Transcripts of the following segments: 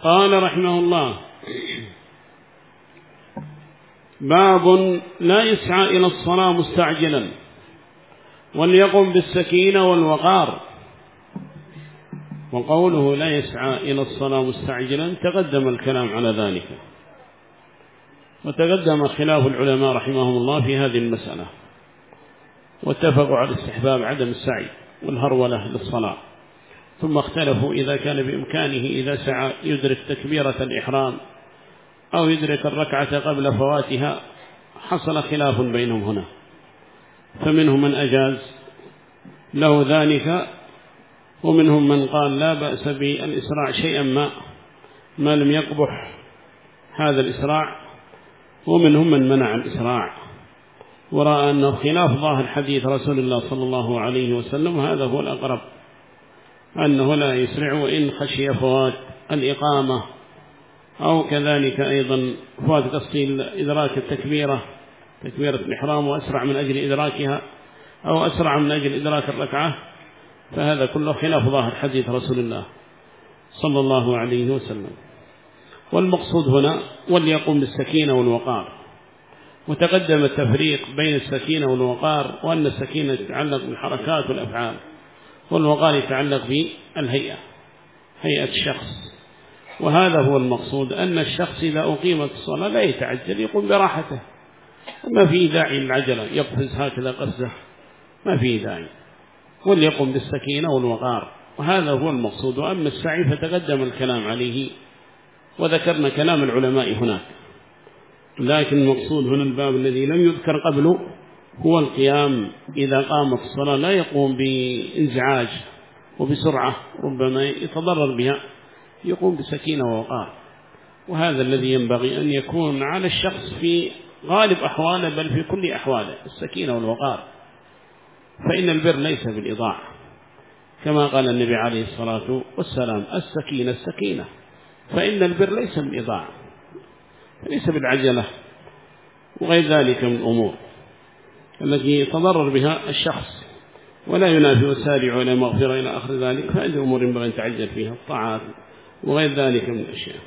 قال رحمه الله: باب لا يسعى إلى الصلاة مستعجلا وليقم بالسكينة والوقار. وقوله لا يسعى إلى الصلاة مستعجلا تقدم الكلام على ذلك، وتقدم خلاف العلماء رحمهم الله في هذه المسألة، واتفقوا على استحباب عدم السعي والهرولة للصلاة، ثم اختلفوا إذا كان بإمكانه إذا سعى يدرك تكبيرة الإحرام أو يدرك الركعة قبل فواتها. حصل خلاف بينهم هنا، فمنهم من أجاز له ذلك، ومنهم من قال لا بأس بالإسراع شيئا ما لم يقبح هذا الإسراع، ومنهم من منع الإسراع ورأى أنه خلاف ظاهر حديث رسول الله صلى الله عليه وسلم، هذا هو الأقرب، أنه لا يسرع وإن خشي فوات الإقامة أو كذلك أيضا فوات قصد إدراك تكبيرة الإحرام وأسرع من أجل إدراكها أو أسرع من أجل إدراك الركعة، فهذا كله خلاف ظاهر حديث رسول الله صلى الله عليه وسلم. والمقصود هنا وليقم بالسكينة والوقار. وتقدم التفريق بين السكينة والوقار، وأن السكينة تتعلق بالحركات والأفعال، والوقار يتعلق بالهيئة، هيئة الشخص. وهذا هو المقصود، أن الشخص إذا أقيمت الصلاة لا يتعجل، يقوم براحته، ما في داعي للعجلة يقفز هكذا قفزة، ما في داعي. وليقم بالسكينة والوقار، وهذا هو المقصود. وأما السعي فتقدم الكلام عليه وذكرنا كلام العلماء هناك، لكن المقصود هنا الباب الذي لم يذكر قبله هو القيام. إذا قامت الصلاة لا يقوم بانزعاج وبسرعة ربما يتضرر بها، يقوم بسكينة ووقار. وهذا الذي ينبغي أن يكون على الشخص في غالب أحواله، بل في كل أحواله، السكينة والوقار. فإن البر ليس بالإضاعة، كما قال النبي عليه الصلاة والسلام: السكينة، فإن البر ليس بالإضاعة، ليس بالعجلة وغير ذلك من الأمور التي يتضرر بها الشخص، ولا ينافي وسارع إلى مغفرة إلى آخر ذلك. فهذه أمور ينبغي أن تعجل فيها، الطاعات وغير ذلك من الأشياء.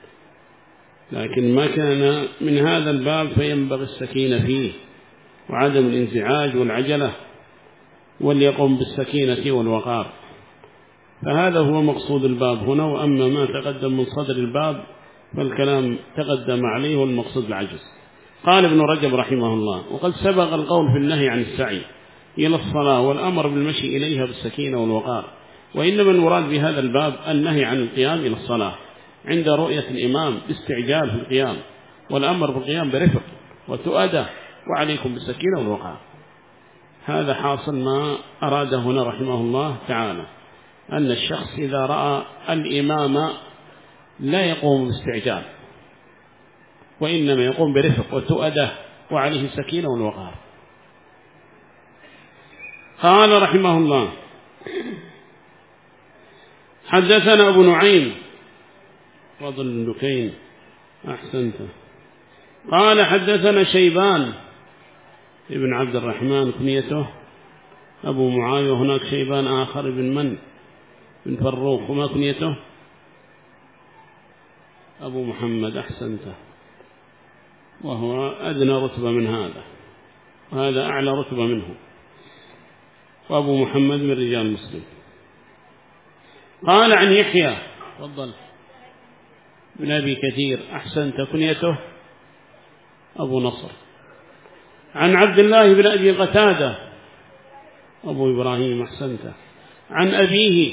لكن ما كان من هذا الباب فينبغي السكينة فيه وعدم الانزعاج والعجلة، وليقم بالسكينة والوقار. فهذا هو مقصود الباب هنا. وأما ما تقدم من صدر الباب فالكلام تقدم عليه، والمقصود العجز. قال ابن رجب رحمه الله: وقد سبق القول في النهي عن السعي إلى الصلاة والأمر بالمشي إليها بالسكينة والوقار. وإنما المراد بهذا الباب النهي عن القيام إلى الصلاة عند رؤية الإمام باستعجال في القيام، والأمر بالقيام برفق وتؤدى، وعليكم بالسكينة والوقار. هذا حاصل ما أراد هنا رحمه الله تعالى، أن الشخص إذا رأى الإمام لا يقوم باستعجال، وإنما يقوم برفق وتؤدى، وعليه السكينة والوقار. قال رحمه الله: حدثنا أبو نعيم فضل اللكين، أحسنت. قال حدثنا شيبان ابن عبد الرحمن كنيته أبو معاوية، وهناك شيبان آخر ابن فروخ، وما كنيته أبو محمد، أحسنت، وهو أدنى رتبة من هذا، وهذا أعلى رتبة منه، وأبو محمد من رجال مسلم. قال عن يحيى تفضل بن أبي كثير، أحسنت، كنيته أبو نصر. عن عبد الله بن أبي قتادة أبو إبراهيم، أحسنت. عن أبيه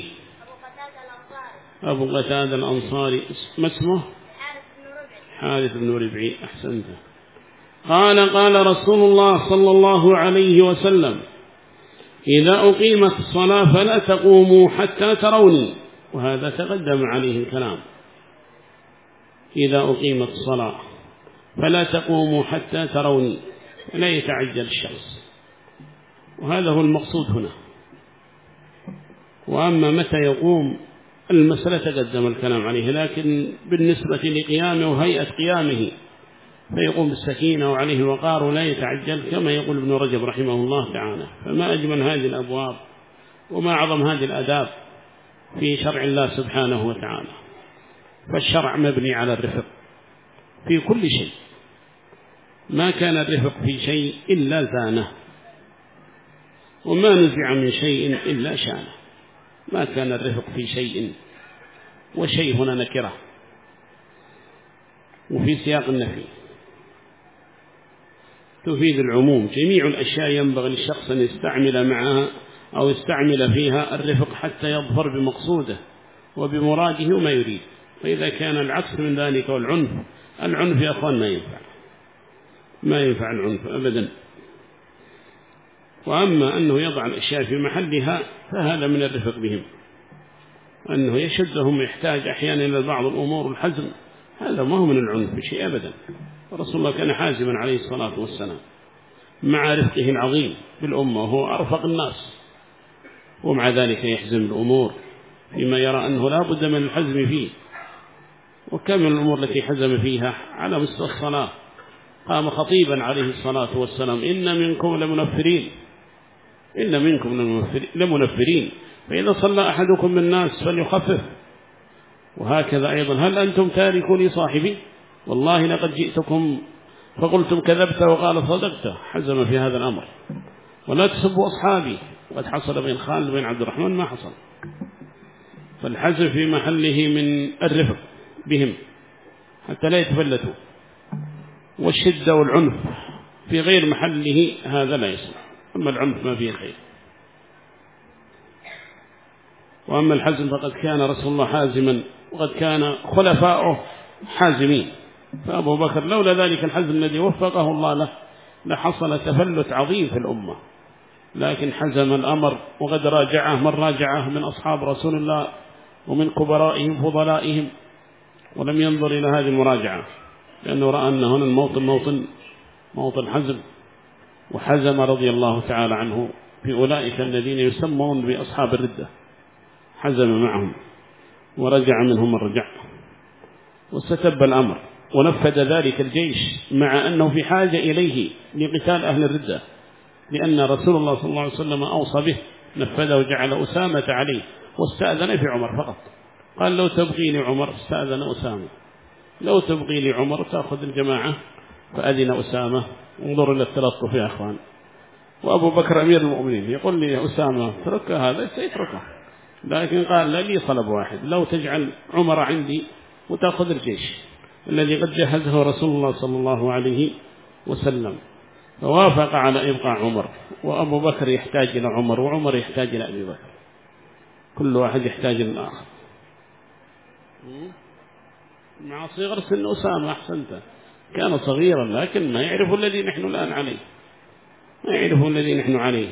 أبو قتادة الأنصاري، ما اسمه؟ حارث بن ربعي، أحسنت. قال رسول الله صلى الله عليه وسلم: إذا أقيمت الصلاة فلا تقوموا حتى تروني. وهذا تقدم عليه الكلام، إذا أقيمت الصلاة فلا تقوموا حتى تروني، لا يتعجل الشخص، وهذا هو المقصود هنا. وأما متى يقوم المسألة تقدم الكلام عليه، لكن بالنسبة لقيامه وهيئة قيامه فيقوم بالسكينة وعليه الوقار ولا يتعجل، كما يقول ابن رجب رحمه الله تعالى. فما أجمل هذه الأبواب وما أعظم هذه الآداب في شرع الله سبحانه وتعالى. فالشرع مبني على الرفق في كل شيء، ما كان الرفق في شيء إلا زانه، وما نزع من شيء إلا شانه. ما كان الرفق في شيء، وشيء هنا نكرة وفي سياق النفي تفيد العموم. جميع الأشياء ينبغي للشخص أن يستعمل معها أو يستعمل فيها الرفق حتى يظفر بمقصوده وبمراده وما يريد. فإذا كان العكس من ذلك والعنف، العنف يا أخوان ما ينفع العنف أبدا. وأما أنه يضع الأشياء في محلها فهذا من الرفق بهم، أنه يشدهم يحتاج أحيانا إلى بعض الأمور الحزم، هذا ما هو من العنف بشيء أبدا. رسول الله كان حازما عليه الصلاة والسلام مع رفقه العظيم بالأمة، وهو أرفق الناس، ومع ذلك يحزم الأمور فيما يرى أنه لا بد من الحزم فيه. وكم من الأمور التي حزم فيها على مستوى الصلاة، قام خطيبا عليه الصلاة والسلام: إن منكم لمنفرين، إن منكم لمنفرين، فإذا صلى أحدكم بالناس فليخفف. وهكذا أيضا: هل أنتم تاركوا لي صاحبي؟ والله لقد جئتكم فقلتم كذبت وقال صدقت. حزم في هذا الأمر. ولا تسبوا أصحابي، وقد حصل بين خالد وبين عبد الرحمن ما حصل. فالحزم في محله من الرفق بهم حتى لا يتفلتوا، والشدة والعنف في غير محله هذا لا يصلح. أما العنف ما فيه خير. وأما الحزم فقد كان رسول الله حازما، وقد كان خلفاؤه حازمين. فأبو بكر لولا ذلك الحزم الذي وفقه الله له لحصل تفلت عظيم في الأمة، لكن حزم الأمر. وقد راجعه من راجعه من أصحاب رسول الله ومن كبرائهم فضلائهم، ولم ينظر إلى هذه المراجعة، لأنه رأى أن هنا موطن حزم. وحزم رضي الله تعالى عنه في أولئك الذين يسمون بأصحاب الردة، حزم معهم ورجع منهم الرجع، واستتب الأمر ونفذ ذلك الجيش، مع أنه في حاجة إليه لقتال أهل الردة، لأن رسول الله صلى الله عليه وسلم أوصى به، نفذه وجعل أسامة عليه، واستأذن في عمر فقط. قال: لو تبغي لي عمر، استأذن أسامة، لو تبغي لي عمر تأخذ الجماعة، فأذن أسامة. انظر إلى التلطف يا أخوان. وأبو بكر أمير المؤمنين يقول لي: يا أسامة ترك هذا، سيتركه، لكن قال: لا لي طلب واحد، لو تجعل عمر عندي وتأخذ الجيش الذي قد جهزه رسول الله صلى الله عليه وسلم. فوافق على إبقاء عمر. وأبو بكر يحتاج إلى عمر، وعمر يحتاج إلى أبي بكر، كل واحد يحتاج إلى الآخر. مع صغر سن أسامة أحسنت، كان صغيرا لكن ما يعرف الذي نحن الآن عليه، ما يعرف الذي نحن عليه.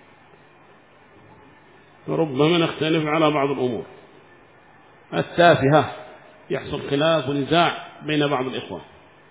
وربما نختلف على بعض الأمور التافهة، يحصل خلاف ونزاع بين بعض الإخوة.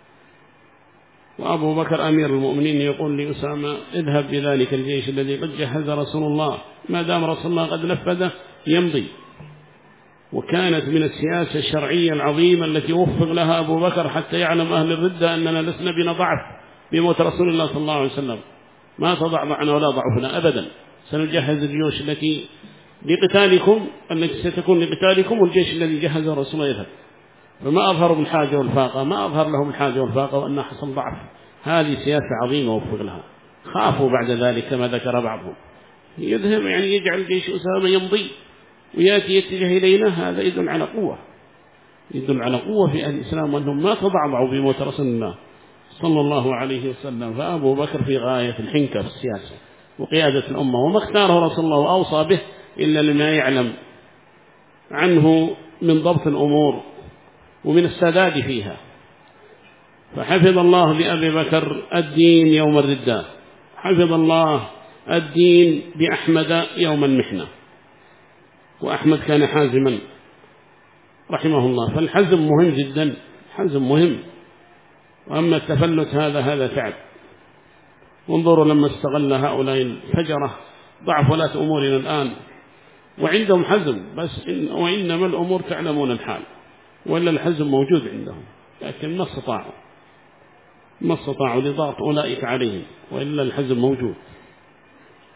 وأبو بكر أمير المؤمنين يقول لأسامة: اذهب بذلك الجيش الذي قد جهز رسول الله، ما دام رسول الله قد نفذه يمضي. وكانت من السياسة الشرعية العظيمة التي وفق لها أبو بكر حتى يعلم أهل الردة أننا لسنا بنا ضعف بموت رسول الله صلى الله عليه وسلم، ما تضعضعنا ولا ضعفنا أبدا، سنجهز الجيوش التي لقتالكم، التي ستكون لقتالكم، والجيش الذي جهزه رسول الله يذهب. فما أظهروا بالحاجة والفاقة، ما أظهر لهم الحاجة والفاقة وأنها حصل ضعف. هذه سياسة عظيمة وفق لها. خافوا بعد ذلك كما ذكر بعضهم، يذهب يعني يجعل جيش أسامة يمضي ويأتي يتجه إلينا، هذا يدل على قوة، يدل على قوة في الإسلام، وأنهم ما تضعضعوا بموت رسول الله صلى الله عليه وسلم. فأبو بكر في غاية الحنكة في السياسة وقيادة الأمة، وما اختاره رسول الله وأوصى به إلا لما يعلم عنه من ضبط الأمور ومن السداد فيها. فحفظ الله لأبي بكر الدين يوم الردة، حفظ الله الدين بأحمد يوم المحنة، وأحمد كان حازما رحمه الله. فالحزم مهم جدا، حزم مهم. وأما التفلت هذا تعب. وانظروا لما استغل هؤلاء الفجرة ضعف ولاة أمورنا الآن، وعندهم حزم، بس وإنما الأمور تعلمون الحال، وإلا الحزم موجود عندهم، لكن ما استطاعوا لضغط أولئك عليهم، وإلا الحزم موجود.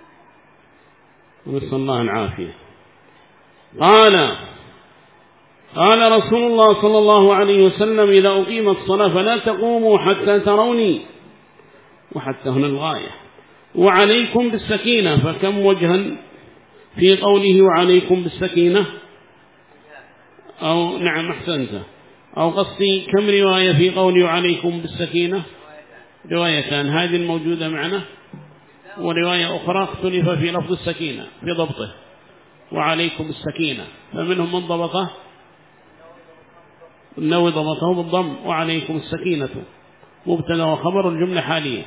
ونسأل الله العافية. قال: قال رسول الله صلى الله عليه وسلم إذا أقيمت الصلاة فلا تقوموا حتى تروني، وحتى هنا الغاية، وعليكم بالسكينة. فكم وجها في قوله وعليكم بالسكينة؟ أو نعم أحسنت، أو قصدي كم رواية في قوله وعليكم بالسكينة؟ روايتان، هذه الموجودة معنا، ورواية أخرى اختلف في لفظ السكينة في ضبطه، وعليكم بالسكينة. فمنهم من ضبطه النووي ضبطه بالضم، وعليكم السكينة مبتدا وخبر الجملة حالية،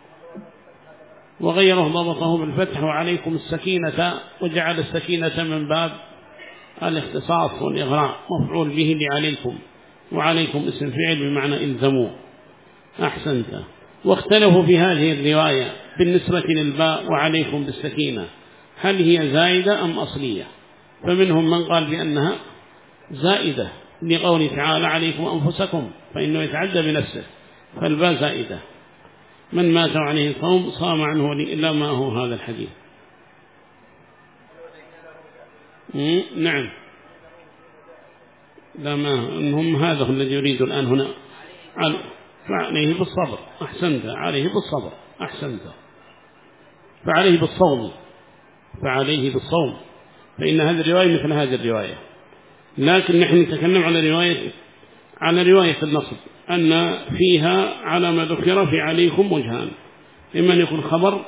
وغيره ضبطه بالفتح وعليكم السكينة، وجعل السكينة من باب الاختصاص والإغراء، مفعول به لعليكم، وعليكم اسم فعل بمعنى إلزموا. أحسنت. واختلفوا في هذه الرواية بالنسبة للباء وعليكم بالسكينة، هل هي زائدة أم أصلية؟ فمنهم من قال بأنها زائدة لقول تعالى عليكم أنفسكم، فإنه يتعدى بنفسه، فالباء زائدة. من مات عليه الصوم صام عنه إلا ما هو هذا الحديث. نعم، لا ما هم هذا الذي يريد الآن هنا، فعليه بالصبر. أحسنت، عليه بالصبر. أحسنت، فعليه بالصوم، فعليه بالصوم، فإن هذه الرواية مثل هذه الرواية. لكن نحن نتكلم على رواية النصب، أن فيها على ما ذكر في عليكم وجهان، إما أن يكون خبر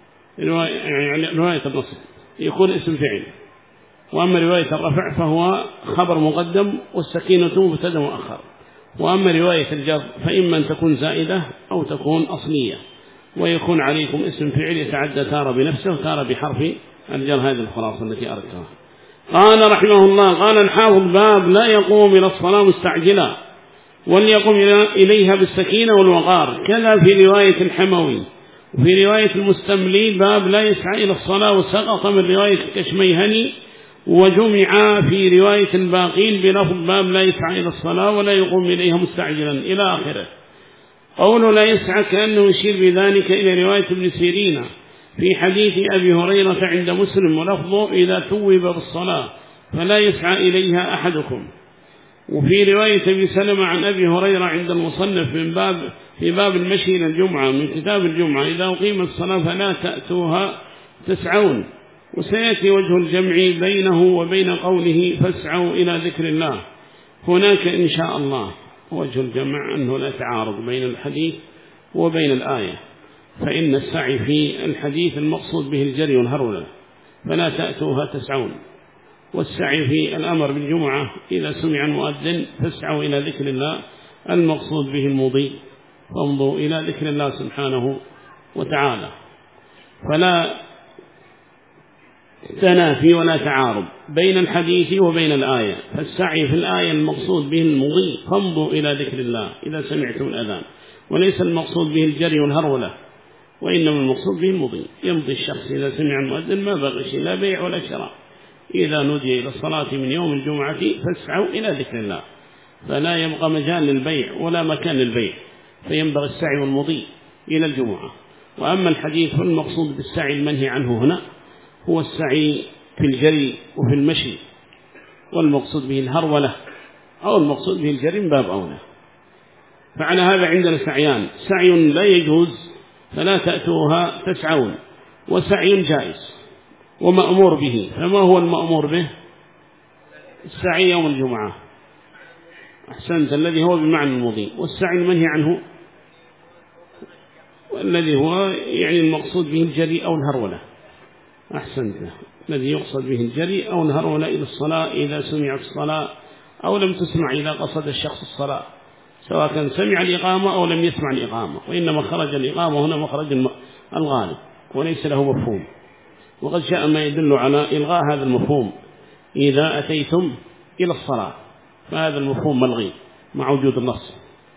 رواية النصب يكون اسم فعل، وأما رواية الرفع فهو خبر مقدم والسكينة مبتدا مؤخر، وأما رواية الجر فإما أن تكون زائدة أو تكون أصلية، ويكون عليكم اسم فعل يتعدى تارة بنفسه وتارة بحرف الجر. هذه الخلاصة التي أردتها. قال رحمه الله، قال الحافظ باب لا يقوم إلى الصلاة مستعجلا وليقوم إليها بالسكينة والوقار، كذا في رواية الحموي. وفي رواية المستملي باب لا يسعى إلى الصلاة، وسقط من رواية الكشميهني، وجمع في رواية الباقين بلفظ باب لا يسعى إلى الصلاة ولا يقوم إليها مستعجلا إلى آخره. قوله لا يسعى كأنه يشير بذلك إلى رواية ابن سيرين في حديث أبي هريرة عند مسلم، ولفظه إذا ثوب بالصلاة فلا يسعى إليها أحدكم. وفي رواية أبي سلمة عن أبي هريرة عند المصنف في باب المشي إلى الجمعة من كتاب الجمعة، إذا أقيمت الصلاة فلا تأتوها تسعون. وسيأتي وجه الجمع بينه وبين قوله فاسعوا إلى ذكر الله هناك إن شاء الله. وجه الجمع أنه لا تعارض بين الحديث وبين الآية، فإن السعي في الحديث المقصود به الجري والهرولة فلا تأتوها تسعون، والسعي في الأمر بالجمعة إذا سمع المؤذن فاسعوا إلى ذكر الله المقصود به المضي، فامضوا إلى ذكر الله سبحانه وتعالى. فلا تنافي ولا تعارض بين الحديث وبين الآية، فالسعي في الآية المقصود به المضي، فامضوا إلى ذكر الله إذا سمعتم الأذان، وليس المقصود به الجري والهرولة، وإنما المقصود به المضي. يمضي الشخص إذا سمع المؤذن ما بغي شيء، لا بيع ولا شراء. إذا نودي إلى الصلاة من يوم الجمعة فاسعوا إلى ذكر الله، فلا يبقى مجال للبيع ولا مكان للبيع، فينبغي السعي والمضي إلى الجمعة. وأما الحديث فالمقصود بالسعي المنهي عنه هنا هو السعي في الجري وفي المشي، والمقصود به الهرولة أو المقصود به الجري من باب أولى. فعلى هذا عندنا سعيان، سعي لا يجوز فلا تأتوها تسعون، وسعي جائز ومأمور به. فما هو المأمور به؟ السعي يوم الجمعة. أحسنت، الذي هو بمعنى المضي. والسعي المنهي عنه والذي هو يعني المقصود به الجري أو الهرولة. أحسنت، الذي يقصد به الجري أو الهرولة إلى الصلاة إذا سمعت الصلاة أو لم تسمع، إذا قصد الشخص الصلاة، سواء كان سمع الإقامة أو لم يسمع الإقامة، وإنما خرج الإقامة هنا مخرج الغالب وليس له مفهوم. وقد جاء ما يدل على إلغاء هذا المفهوم، إذا أتيتم إلى الصلاة، فهذا المفهوم ملغي مع وجود النص.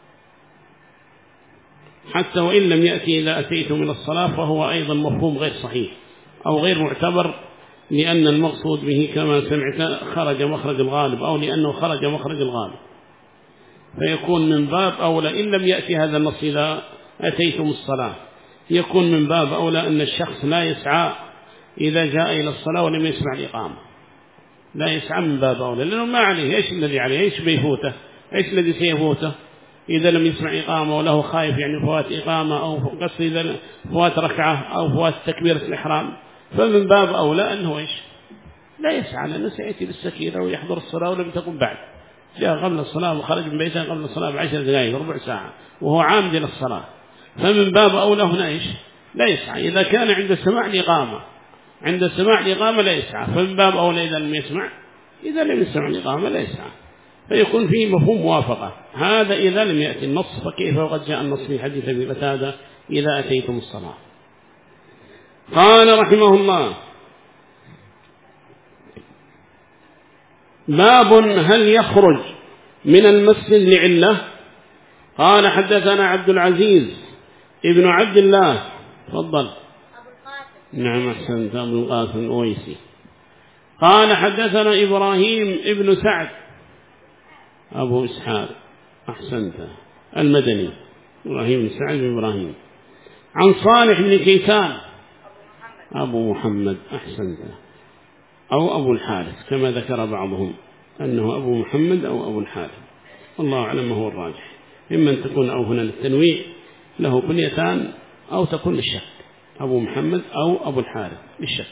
حتى وإن لم يأتي إذا أتيتم إلى الصلاة فهو أيضا مفهوم غير صحيح أو غير معتبر، لأن المقصود به كما سمعت خرج مخرج الغالب، أو لأنه خرج مخرج الغالب، فيكون من باب أولى إن لم يأتي هذا النص إذا أتيتم الصلاة، يكون من باب أولى أن الشخص لا يسعى إذا جاء إلى الصلاة ولم يسمع الإقامة. لا يسعى من باب أولى، لأنه ما عليه. إيش الذي عليه؟ إيش بيفوته؟ إيش الذي سيفوته إذا لم يسمع إقامة وله خايف يعني فوات إقامة أو قصد إذا فوات ركعة أو فوات تكبيرة الإحرام؟ فمن باب أولى أنه إيش لا يسعى، لأنه سيأتي بالسكينة ويحضر الصلاة ولم تكن بعد، جاء قبل الصلاة وخرج من بيته قبل الصلاة ب10 دقائق ربع ساعة وهو عامد إلى الصلاة. فمن باب أولى هنا إيش لا يسعى. إذا كان عند سماع الإقامة، عند سماع الإقامة لا يسعى، فمن باب أولى إذا لم يسمع، إذا لم يسمع الإقامة لا يسعى، فيكون فيه مفهوم موافقة. هذا إذا لم يأتي النص، فكيف وقد جاء النص في حديث أبي قتادة إذا أتيتم الصلاة. قال رحمه الله: باب هل يخرج من المسجد لعلة؟ قال: حدثنا عبد العزيز ابن عبد الله، تفضل. نعم أحسنت، أبو القاسم الأويسي. قال: حدثنا إبراهيم ابن سعد أبو إسحاق، أحسنت، المدني، إبراهيم بن سعد بن إبراهيم، عن صالح بن كيسان أبو محمد، أحسنت، أو أبو الحارث كما ذكر بعضهم أنه أبو محمد أو أبو الحارث، الله أعلم هو الراجح، إما أن تكون أو هنا للتنويع له كنيتان أو تكون للشك، أبو محمد أو أبو الحارث للشك.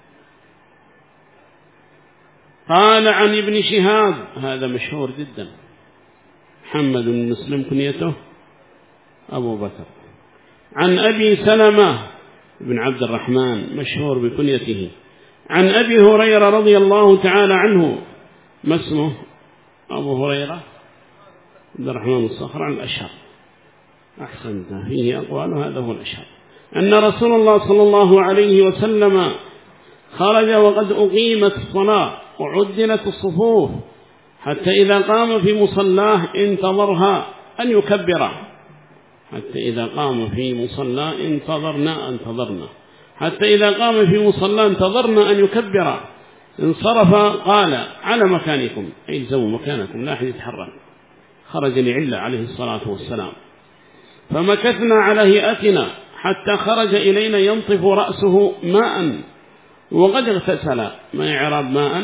قال: عن ابن شهاب، هذا مشهور جدا، محمد بن مسلم كنيته أبو بكر، عن أبي سلمة بن عبد الرحمن مشهور بكنيته، عن أبي هريرة رضي الله تعالى عنه، ما اسمه؟ أبو هريرة عبد الرحمن الصخر، عن الأشهر، أحسنت، فيه أقوال، هذا هو الأشهر، أن رسول الله صلى الله عليه وسلم خرج وقد أقيمت الصلاة وعدلت الصفوف، حتى إذا قام في مصلاه انتظرها أن يكبر، حتى إذا قام في مصلاه انتظرنا حتى إذا قام في مصلاه انتظرنا أن يكبر، انصرف قال: على مكانكم، أي الزموا مكانكم لا أحد يتحرك، خرج لعلة عليه الصلاة والسلام. فمكثنا على هيئتنا حتى خرج إلينا ينطف رأسه ماء وقد اغتسل. ما إعراب ماء؟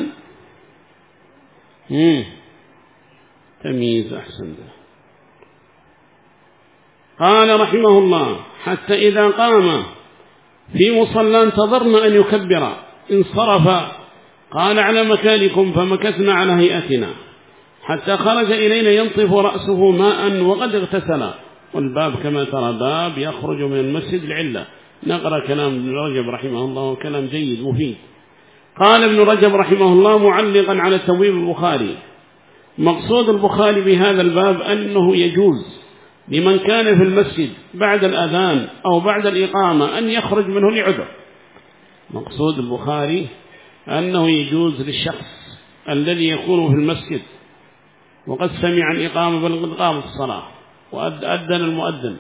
تمييز، أحسن. قال رحمه الله: حتى إذا قام في مصلى انتظرنا أن يكبر، انصرف قال: على مكانكم. فمكثنا على هيئتنا حتى خرج إلينا ينطف رأسه ماء وقد اغتسل. والباب كما ترى باب يخرج من المسجد العلة. نقرأ كلام ابن رجب رحمه الله، كلام جيد مفيد. قال ابن رجب رحمه الله معلقا على تبويب البخاري: مقصود البخاري بهذا الباب أنه يجوز لمن كان في المسجد بعد الأذان أو بعد الإقامة أن يخرج منه لعذر. مقصود البخاري أنه يجوز للشخص الذي يكون في المسجد وقد سمع الإقامة بل قد قامت الصلاة وأذن المؤذن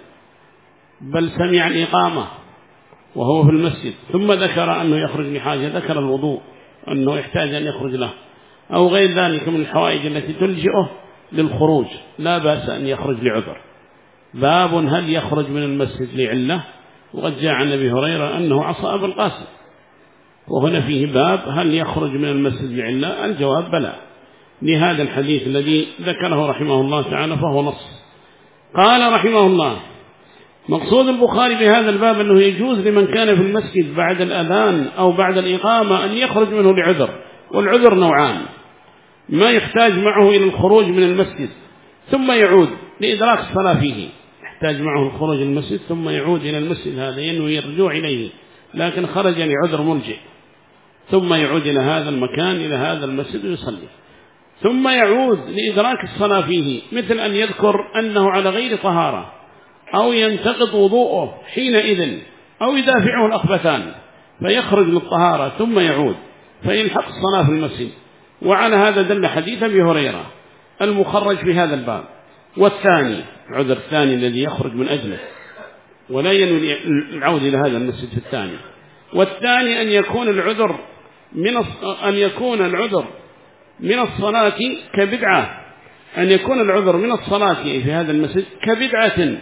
بل سمع الإقامة وهو في المسجد، ثم ذكر أنه يخرج لحاجة، ذكر الوضوء أنه يحتاج أن يخرج له أو غير ذلك من الحوائج التي تلجئه للخروج، لا بأس أن يخرج لعذر. باب هل يخرج من المسجد لعلة؟ وقد جاء عن أبي هريرة أنه عصى أبا القاسم، وهنا فيه باب هل يخرج من المسجد لعلة؟ الجواب بلى، لهذا الحديث الذي ذكره رحمه الله تعالى فهو نص. قال رحمه الله: مقصود البخاري بهذا الباب أنه يجوز لمن كان في المسجد بعد الأذان أو بعد الإقامة أن يخرج منه لعذر، والعذر نوعان: ما يحتاج معه إلى الخروج من المسجد ثم يعود لإدراك الصلاة فيه، يحتاج معه الخروج من المسجد ثم يعود إلى المسجد، هذا ينوي الرجوع إليه لكن خرج لعذر ملجئ، ثم يعود إلى هذا المكان إلى هذا المسجد ويصلي، ثم يعود لإدراك الصلاة فيه، مثل أن يذكر أنه على غير طهارة أو ينتقض وضوءه حينئذ أو يدافعه الأخبثان فيخرج للطهارة ثم يعود فيلحق الصلاة في المسجد. وعلى هذا دل حديث أبي هريرة المخرج في هذا الباب. والثاني عذر الثاني الذي يخرج من أجله ولا ينوي العود إلى هذا المسجد في الثاني. والثاني أن يكون العذر من الصلاة كبدعة، أن يكون العذر من الصلاة في هذا المسجد كبدعة.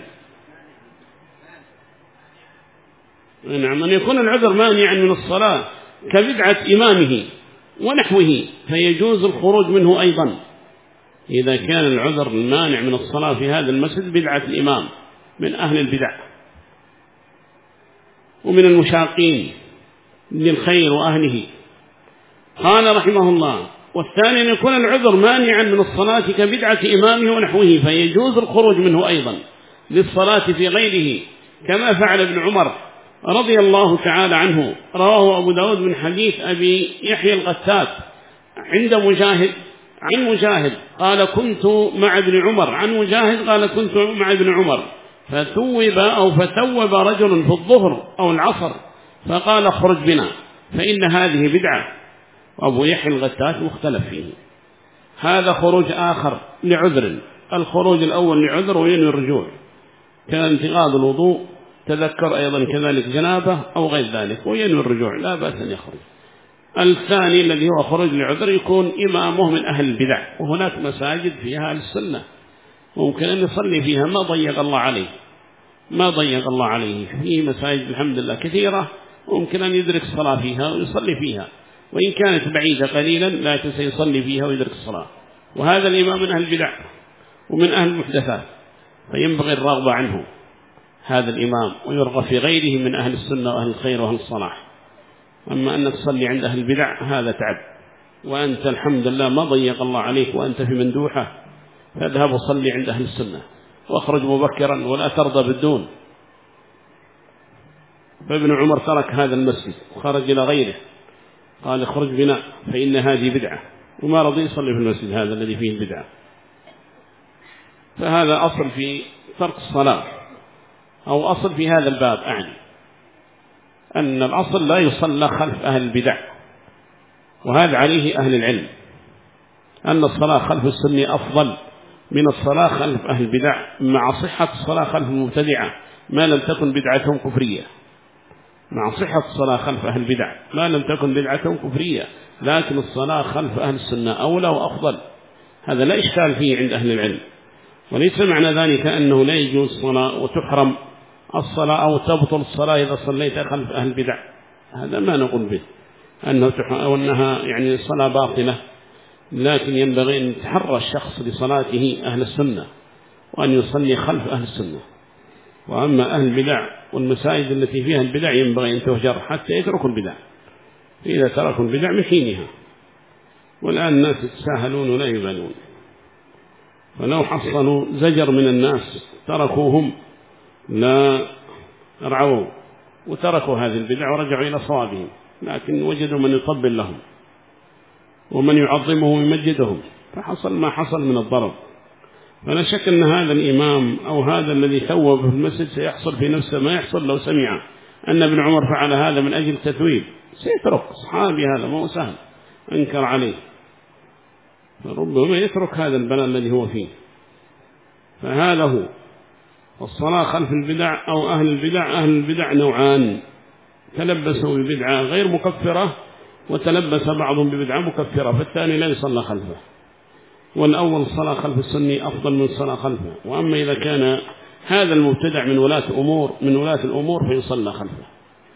نعم، أن يكون العذر مانعا من الصلاة كبدعة إمامه ونحوه فيجوز الخروج منه أيضا إذا كان العذر المانع من الصلاة في هذا المسجد بدعة الإمام من أهل البدع ومن المشاقين للخير وأهله. قال رحمه الله: والثاني أن يكون العذر مانعا من الصلاة كبدعة إمامه ونحوه فيجوز الخروج منه أيضا للصلاة في غيره، كما فعل ابن عمر رضي الله تعالى عنه. رواه أبو داود من حديث أبي يحيى القتات عند مجاهد عن مجاهد قال: كنت مع ابن عمر، عن مجاهد قال: كنت مع ابن عمر فتوب رجل في الظهر أو العصر فقال: اخرج بنا فإن هذه بدعة. وأبو يحيى القتات مختلف فيه. هذا خروج آخر لعذر. الخروج الأول لعذر وينوي الرجوع كانتقاض الوضوء، تذكر أيضا كذلك جنابه أو غير ذلك وينوي الرجوع، لا بأس أن يخرج. الثاني الذي هو خروج لعذر يكون إمامه من أهل البدع، وهناك مساجد فيها أهل السنة ممكن أن يصلي فيها ما ضيق الله عليه. في مساجد الحمد لله كثيرة ممكن أن يدرك الصلاة فيها ويصلي فيها، وإن كانت بعيدة قليلا لكن سيصلي فيها ويدرك الصلاة. وهذا الإمام من أهل البدع ومن أهل المحدثات، فينبغي الرغبة عنه هذا الإمام، ويرغب في غيره من أهل السنة وأهل الخير وأهل الصلاح. أما أنك تصلي عند أهل البدع هذا تعب، وأنت الحمد لله ما ضيق الله عليك وأنت في مندوحة، فاذهب وصلي عند أهل السنة واخرج مبكرا ولا ترضى بالدون. فابن عمر ترك هذا المسجد وخرج إلى غيره قال: اخرج بنا فإن هذه بدعة، وما رضي يصلي في المسجد هذا الذي فيه البدعة. فهذا أصل في ترك الصلاة، أو أصل في هذا الباب أعني أن الأصل لا يصلى خلف أهل البدع، وهذا عليه أهل العلم، أن الصلاة خلف السنة أفضل من الصلاة خلف أهل البدع، مع صحة الصلاة خلف المبتدعة ما لم تكن بدعتهم كفرية. مع صحة الصلاة خلف أهل البدع ما لم تكن بدعتهم كفرية، لكن الصلاة خلف أهل السنة أولى وأفضل. هذا لا إشكال فيه عند أهل العلم، وليس معنى ذلك أنه لا يجوز الصلاة وتحرم الصلاة أو تبطل الصلاة إذا صليت خلف أهل البدع. هذا ما نقول به أو أنها يعني صلاة باطلة، لكن ينبغي أن يتحرى الشخص لصلاته أهل السنة وأن يصلي خلف أهل السنة. وأما أهل البدع والمساجد التي فيها البدع ينبغي أن تهجر حتى يتركوا البدع، إذا تركوا البدع من حينها. والآن الناس يتساهلون ولا يبالون، فلو حصلوا زجر من الناس تركوهم لا رعوا وتركوا هذه البدع ورجعوا إلى صوابهم، لكن وجدوا من يطبل لهم ومن يعظمهم ويمجدهم، فحصل ما حصل من الضرب. فلا شك أن هذا الإمام أو هذا الذي ثوب في المسجد سيحصل في نفسه ما يحصل لو سمع أن ابن عمر فعل هذا من أجل تثويب، سيترك صحابي، هذا ما هو سهل، أنكر عليه، فربما يترك هذا البلاء الذي هو فيه. فهذا هو الصلاة خلف البدع أو أهل البدع. أهل البدع نوعان: تلبسوا ببدعة غير مكفرة، وتلبس بعضهم ببدعة مكفرة، فالثاني لا يصلى خلفه. والأول الصلاة خلف السني أفضل من الصلاة خلفه. وأما إذا كان هذا المبتدع من ولاة الأمور فيصلى خلفه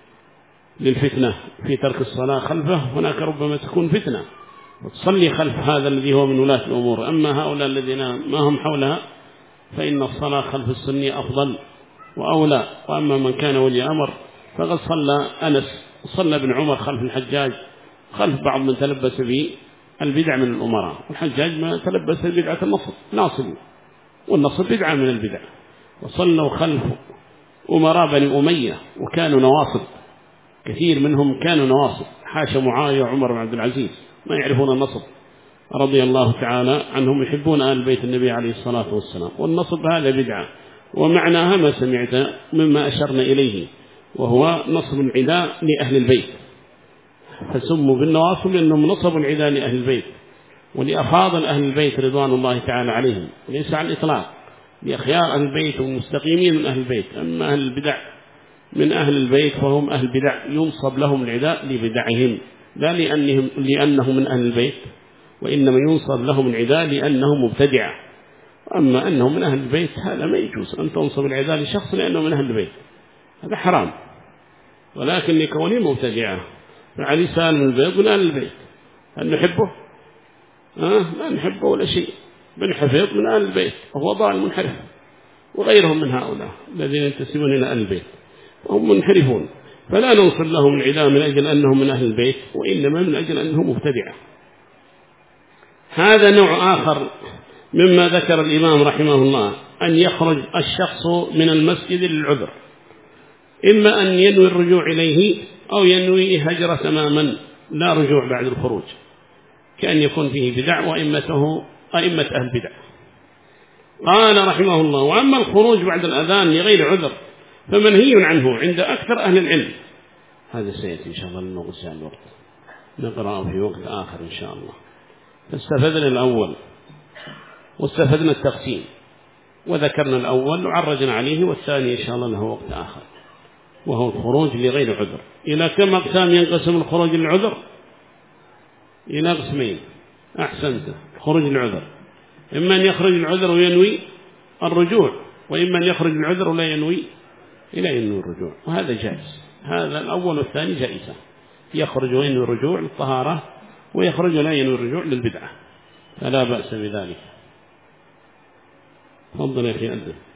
للفتنة في ترك الصلاة خلفه. هناك ربما تكون فتنة وتصلي خلف هذا الذي هو من ولاة الأمور. أما هؤلاء الذين ما هم حولها فإن الصلاة خلف السني أفضل وأولى. وأما من كان ولي أمر فقد صلى ابن عمر خلف الحجاج، خلف بعض من تلبس بالبدع من الأمراء. والحجاج ما تلبس بدعة النصب، والنصب بدعة من البدع. وصلوا خلف أمراء بني أمية وكانوا نواصب، كثير منهم كانوا نواصب، حاشا معاوية وعمر بن عبد العزيز ما يعرفون النصب رضي الله تعالى عنهم، يحبون آل بيت النبي عليه الصلاة والسلام. والنصب هذا بدعة، ومعناها ما سمعت مما أشرنا إليه، وهو نصب العداء لأهل البيت، فسموا بالنواصب لأنهم نصبوا العداء لأهل البيت ولأفاضل أهل البيت رضوان الله تعالى عليهم، ليس على الإطلاق، لأخيار أهل البيت والمستقيمين من أهل البيت. أما أهل البدع من أهل البيت فهم أهل البدع ينصب لهم العداء لبدعهم، لا لأنهم من أهل البيت، وإنما ينصب لهم العداء لأنهم مبتدعة. أما أنهم من أهل البيت هذا ما يجوز أن تنصب العداء لشخص لأنه من أهل البيت، هذا حرام. ولكن لكونه مبتدعة فعلي سالم البيت من أهل البيت، هل نحبه؟ لا نحبه ولا شيء، بنحفظ من أهل البيت وهو ضال منحرف، وغيرهم من هؤلاء الذين ينتسبون إلى أهل البيت وهم منحرفون، فلا ننصر لهم العداء من أجل أنهم من أهل البيت، وإنما من أجل أنهم مبتدعة. هذا نوع آخر مما ذكر الإمام رحمه الله، أن يخرج الشخص من المسجد للعذر، إما أن ينوي الرجوع إليه أو ينوي هجر تماما لا رجوع بعد الخروج، كأن يكون فيه بدع وإمته أئمة أهل بدع. قال رحمه الله: وأما الخروج بعد الأذان لغير عذر فمنهي عنه عند أكثر أهل العلم. هذا سيأتي إن شاء الله لنغسى الوقت، نقرأ في وقت آخر إن شاء الله. فاستفدنا الأول واستفدنا التقسيم، وذكرنا الأول وعرجنا عليه، والثاني إن شاء الله له وقت آخر، وهو الخروج لغير عذر. إلى كم أقسام ينقسم الخروج للعذر؟ إلى قسمين. أحسنت، خروج العذر، إما أن يخرج العذر وينوي الرجوع، وإما أن يخرج العذر ولا ينوي الرجوع، وهذا جائز. هذا الأول والثاني جائزة، يخرج وينوي الرجوع للطهارة، ويخرج ولا ينوي الرجوع للبدعة، فلا بأس بذلك. تفضل يا أخي أنت.